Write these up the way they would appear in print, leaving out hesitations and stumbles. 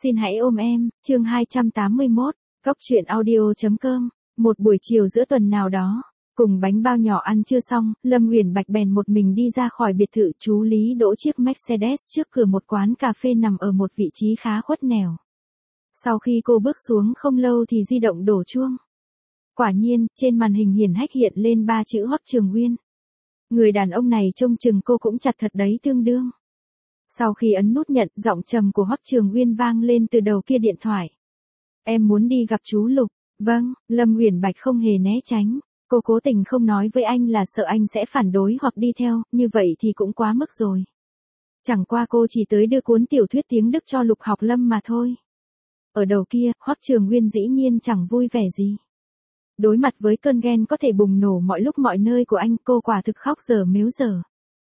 Xin hãy ôm em, chương 281, Cốc truyện audio.com. Một buổi chiều giữa tuần nào đó, cùng bánh bao nhỏ ăn chưa xong, Lâm Uyển Bạch bèn một mình đi ra khỏi biệt thự chú Lý đỗ chiếc Mercedes trước cửa một quán cà phê nằm ở một vị trí khá khuất nẻo. Sau khi cô bước xuống không lâu thì di động đổ chuông. Quả nhiên, trên màn hình hiển hách hiện lên 3 chữ Hoắc Trường Uyên. Người đàn ông này trông chừng cô cũng chặt thật đấy tương đương. Sau khi ấn nút nhận, giọng trầm của Hoắc Trường Uyên vang lên từ đầu kia điện thoại. Em muốn đi gặp chú Lục. Vâng, Lâm Uyển Bạch không hề né tránh. Cô cố tình không nói với anh là sợ anh sẽ phản đối hoặc đi theo, như vậy thì cũng quá mức rồi. Chẳng qua cô chỉ tới đưa cuốn tiểu thuyết tiếng Đức cho Lục Học Lâm mà thôi. Ở đầu kia, Hoắc Trường Uyên dĩ nhiên chẳng vui vẻ gì. Đối mặt với cơn ghen có thể bùng nổ mọi lúc mọi nơi của anh, cô quả thực khóc dở mếu dở.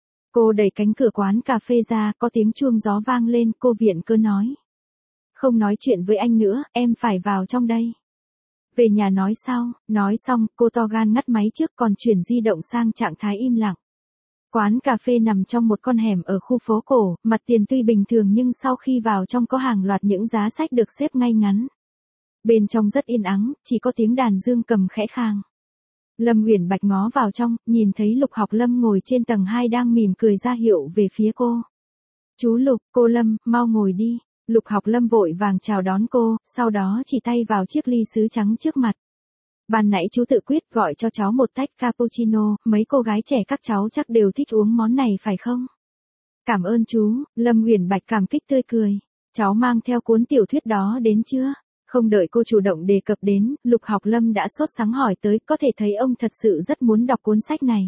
Cô đẩy cánh cửa quán cà phê ra, có tiếng chuông gió vang lên, cô viện cớ nói. Không nói chuyện với anh nữa, em phải vào trong đây. Về nhà nói sau, nói xong, cô to gan ngắt máy trước còn chuyển di động sang trạng thái im lặng. Quán cà phê nằm trong một con hẻm ở khu phố cổ, mặt tiền tuy bình thường nhưng sau khi vào trong có hàng loạt những giá sách được xếp ngay ngắn. Bên trong rất yên ắng, chỉ có tiếng đàn dương cầm khẽ khàng. Lâm Uyển Bạch ngó vào trong, nhìn thấy Lục Học Lâm ngồi trên tầng 2 đang mỉm cười ra hiệu về phía cô. Chú Lục, cô Lâm, mau ngồi đi. Lục Học Lâm vội vàng chào đón cô, sau đó chỉ tay vào chiếc ly sứ trắng trước mặt. Ban nãy chú tự quyết gọi cho cháu một tách cappuccino, mấy cô gái trẻ các cháu chắc đều thích uống món này phải không? Cảm ơn chú, Lâm Uyển Bạch cảm kích tươi cười. Cháu mang theo cuốn tiểu thuyết đó đến chưa? Không đợi cô chủ động đề cập đến, Lục Học Lâm đã sốt sắng hỏi tới, có thể thấy ông thật sự rất muốn đọc cuốn sách này.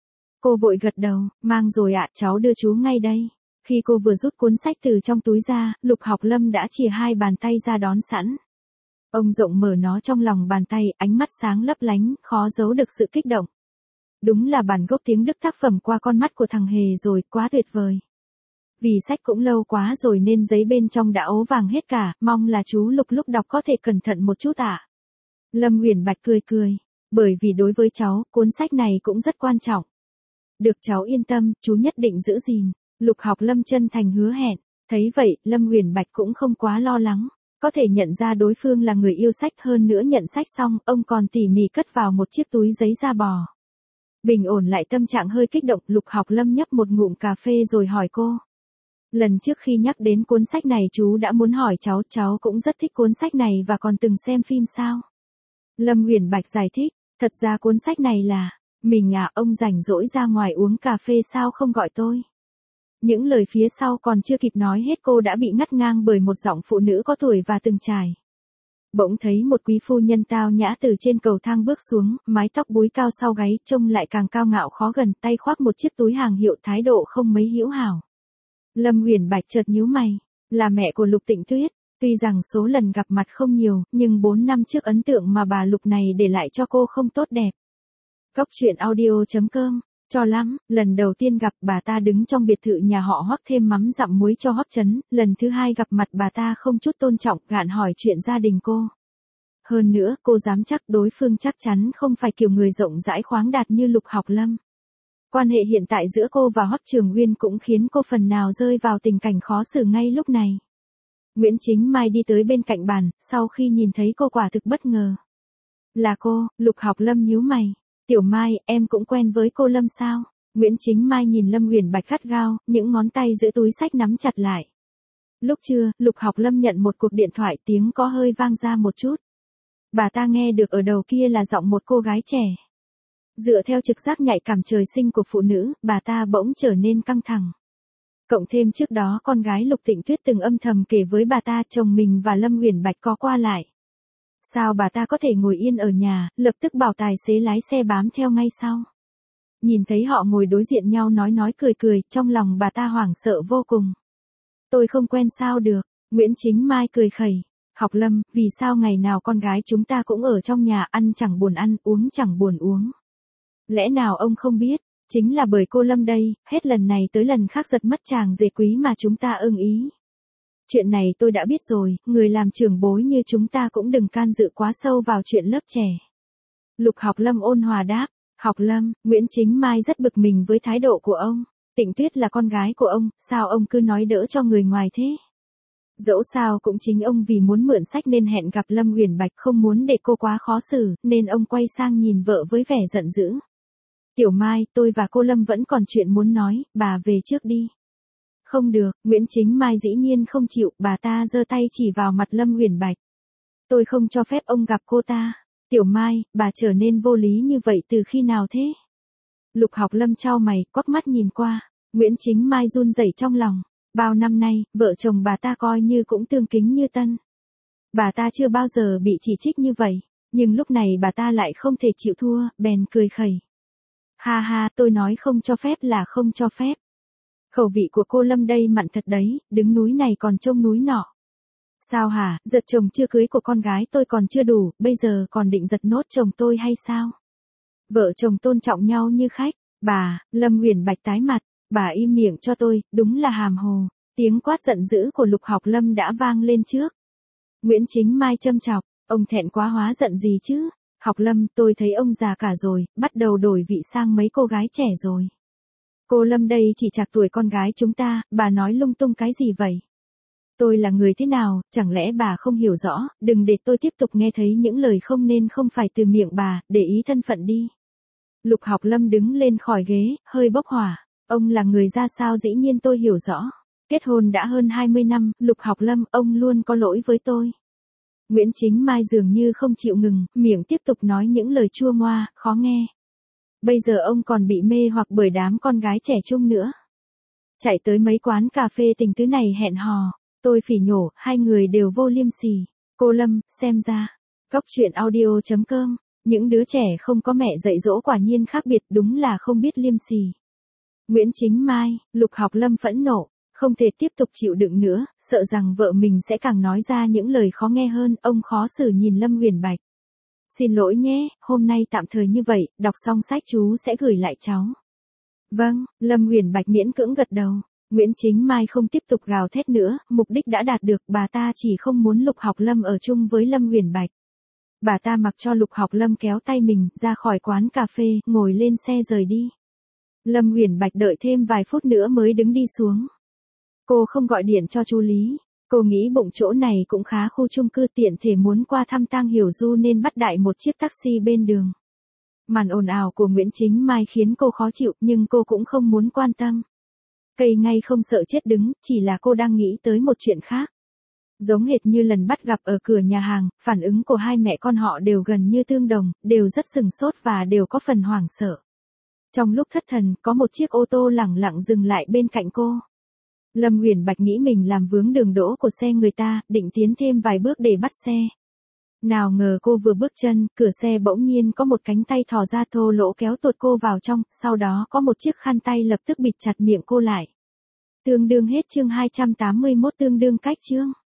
Cô vội gật đầu, mang rồi ạ, cháu đưa chú ngay đây. Khi cô vừa rút cuốn sách từ trong túi ra, Lục Học Lâm đã chìa hai bàn tay ra đón sẵn. Ông rộng mở nó trong lòng bàn tay, ánh mắt sáng lấp lánh, khó giấu được sự kích động. Đúng là bản gốc tiếng Đức tác phẩm qua con mắt của thằng Hề rồi, quá tuyệt vời. Vì sách cũng lâu quá rồi nên giấy bên trong đã ố vàng hết cả, mong là chú Lục lúc đọc có thể cẩn thận một chút ạ. Lâm Uyển Bạch cười cười, bởi vì đối với cháu, cuốn sách này cũng rất quan trọng. Được cháu yên tâm, chú nhất định giữ gìn. Lục Học Lâm chân thành hứa hẹn. Thấy vậy, Lâm Uyển Bạch cũng không quá lo lắng. Có thể nhận ra đối phương là người yêu sách, hơn nữa nhận sách xong, ông còn tỉ mỉ cất vào một chiếc túi giấy da bò. Bình ổn lại tâm trạng hơi kích động, Lục Học Lâm nhấp một ngụm cà phê rồi hỏi cô. Lần trước khi nhắc đến cuốn sách này chú đã muốn hỏi cháu cũng rất thích cuốn sách này và còn từng xem phim sao? Lâm Uyển Bạch giải thích, thật ra cuốn sách này là, mình à, ông rảnh rỗi ra ngoài uống cà phê sao không gọi tôi? Những lời phía sau còn chưa kịp nói hết cô đã bị ngắt ngang bởi một giọng phụ nữ có tuổi và từng trải. Bỗng thấy một quý phu nhân tao nhã từ trên cầu thang bước xuống, mái tóc búi cao sau gáy, trông lại càng cao ngạo khó gần, tay khoác một chiếc túi hàng hiệu, thái độ không mấy hữu hảo. Lâm Uyển Bạch chợt nhíu mày, là mẹ của Lục Tịnh Tuyết, tuy rằng số lần gặp mặt không nhiều, nhưng 4 năm trước ấn tượng mà bà Lục này để lại cho cô không tốt đẹp. Cốc truyện audio.com. Cho lắm, lần đầu tiên gặp bà ta đứng trong biệt thự nhà họ Hoắc thêm mắm dặm muối cho Hoắc Chấn, lần thứ hai gặp mặt bà ta không chút tôn trọng, gạn hỏi chuyện gia đình cô. Hơn nữa, cô dám chắc đối phương chắc chắn không phải kiểu người rộng rãi khoáng đạt như Lục Học Lâm. Quan hệ hiện tại giữa cô và Hoắc Trường Uyên cũng khiến cô phần nào rơi vào tình cảnh khó xử ngay lúc này. Nguyễn Chính Mai đi tới bên cạnh bàn, sau khi nhìn thấy cô quả thực bất ngờ. Là cô, Lục Học Lâm nhíu mày. Tiểu Mai, em cũng quen với cô Lâm sao? Nguyễn Chính Mai nhìn Lâm Uyển Bạch gắt gao, những ngón tay giữ túi sách nắm chặt lại. Lúc trưa, Lục Học Lâm nhận một cuộc điện thoại, tiếng có hơi vang ra một chút. Bà ta nghe được ở đầu kia là giọng một cô gái trẻ. Dựa theo trực giác nhạy cảm trời sinh của phụ nữ, bà ta bỗng trở nên căng thẳng. Cộng thêm trước đó con gái Lục Tịnh Tuyết từng âm thầm kể với bà ta chồng mình và Lâm Uyển Bạch có qua lại. Sao bà ta có thể ngồi yên ở nhà, lập tức bảo tài xế lái xe bám theo ngay sau. Nhìn thấy họ ngồi đối diện nhau nói cười, trong lòng bà ta hoảng sợ vô cùng. Tôi không quen sao được, Nguyễn Chính Mai cười khẩy. Học Lâm, vì sao ngày nào con gái chúng ta cũng ở trong nhà, ăn chẳng buồn ăn, uống chẳng buồn uống. Lẽ nào ông không biết, chính là bởi cô Lâm đây, hết lần này tới lần khác giật mất chàng rể quý mà chúng ta ưng ý. Chuyện này tôi đã biết rồi, người làm trưởng bối như chúng ta cũng đừng can dự quá sâu vào chuyện lớp trẻ. Lục Học Lâm ôn hòa đáp, Học Lâm, Nguyễn Chính Mai rất bực mình với thái độ của ông. Tịnh Tuyết là con gái của ông, sao ông cứ nói đỡ cho người ngoài thế? Dẫu sao cũng chính ông vì muốn mượn sách nên hẹn gặp Lâm Uyển Bạch, không muốn để cô quá khó xử, nên ông quay sang nhìn vợ với vẻ giận dữ. Tiểu Mai, tôi và cô Lâm vẫn còn chuyện muốn nói, bà về trước đi. Không được, Nguyễn Chính Mai dĩ nhiên không chịu, bà ta giơ tay chỉ vào mặt Lâm Uyển Bạch. Tôi không cho phép ông gặp cô ta. Tiểu Mai, bà trở nên vô lý như vậy từ khi nào thế? Lục Học Lâm chau mày, quắc mắt nhìn qua. Nguyễn Chính Mai run rẩy trong lòng. Bao năm nay, vợ chồng bà ta coi như cũng tương kính như tân. Bà ta chưa bao giờ bị chỉ trích như vậy, nhưng lúc này bà ta lại không thể chịu thua, bèn cười khẩy. Ha ha, tôi nói không cho phép là không cho phép. Khẩu vị của cô Lâm đây mặn thật đấy, đứng núi này còn trông núi nọ. Sao hả, giật chồng chưa cưới của con gái tôi còn chưa đủ, bây giờ còn định giật nốt chồng tôi hay sao? Vợ chồng tôn trọng nhau như khách. Bà, Lâm Uyển Bạch tái mặt, bà im miệng cho tôi, đúng là hàm hồ. Tiếng quát giận dữ của Lục Học Lâm đã vang lên trước. Nguyễn Chính Mai châm chọc, ông thẹn quá hóa giận gì chứ? Học Lâm, tôi thấy ông già cả rồi, bắt đầu đổi vị sang mấy cô gái trẻ rồi. Cô Lâm đây chỉ trạc tuổi con gái chúng ta, bà nói lung tung cái gì vậy? Tôi là người thế nào, chẳng lẽ bà không hiểu rõ, đừng để tôi tiếp tục nghe thấy những lời không nên không phải từ miệng bà, để ý thân phận đi. Lục Học Lâm đứng lên khỏi ghế, hơi bốc hỏa. Ông là người ra sao dĩ nhiên tôi hiểu rõ. Kết hôn đã hơn 20 năm, Lục Học Lâm, ông luôn có lỗi với tôi. Nguyễn Chính Mai dường như không chịu ngừng, miệng tiếp tục nói những lời chua ngoa, khó nghe. Bây giờ ông còn bị mê hoặc bởi đám con gái trẻ trung nữa. Chạy tới mấy quán cà phê tình tứ này hẹn hò. Tôi phỉ nhổ, hai người đều vô liêm sỉ. Cô Lâm, xem ra. Cóc truyện audio.com. Những đứa trẻ không có mẹ dạy dỗ quả nhiên khác biệt, đúng là không biết liêm sỉ. Nguyễn Chính Mai, Lục Học Lâm phẫn nộ, không thể tiếp tục chịu đựng nữa, sợ rằng vợ mình sẽ càng nói ra những lời khó nghe hơn, ông khó xử nhìn Lâm Uyển Bạch. Xin lỗi nhé, hôm nay tạm thời như vậy, đọc xong sách chú sẽ gửi lại cháu. Vâng, Lâm Uyển Bạch miễn cưỡng gật đầu. Nguyễn Chính Mai không tiếp tục gào thét nữa, mục đích đã đạt được, bà ta chỉ không muốn Lục Học Lâm ở chung với Lâm Uyển Bạch. Bà ta mặc cho Lục Học Lâm kéo tay mình ra khỏi quán cà phê, ngồi lên xe rời đi. Lâm Uyển Bạch đợi thêm vài phút nữa mới đứng đi xuống. Cô không gọi điện cho chú Lý. Cô nghĩ bụng chỗ này cũng khá khu chung cư, tiện thể muốn qua thăm Tang Hiểu Du nên bắt đại một chiếc taxi bên đường. Màn ồn ào của Nguyễn Chính Mai khiến cô khó chịu, nhưng cô cũng không muốn quan tâm. Cây ngay không sợ chết đứng, chỉ là cô đang nghĩ tới một chuyện khác. Giống hệt như lần bắt gặp ở cửa nhà hàng, phản ứng của hai mẹ con họ đều gần như tương đồng, đều rất sừng sốt và đều có phần hoảng sợ. Trong lúc thất thần, có một chiếc ô tô lẳng lặng dừng lại bên cạnh cô. Lâm Uyển Bạch nghĩ mình làm vướng đường đỗ của xe người ta, định tiến thêm vài bước để bắt xe. Nào ngờ cô vừa bước chân, cửa xe bỗng nhiên có một cánh tay thò ra thô lỗ kéo tuột cô vào trong, sau đó có một chiếc khăn tay lập tức bịt chặt miệng cô lại. Tương đương hết chương 281, tương đương cách chương.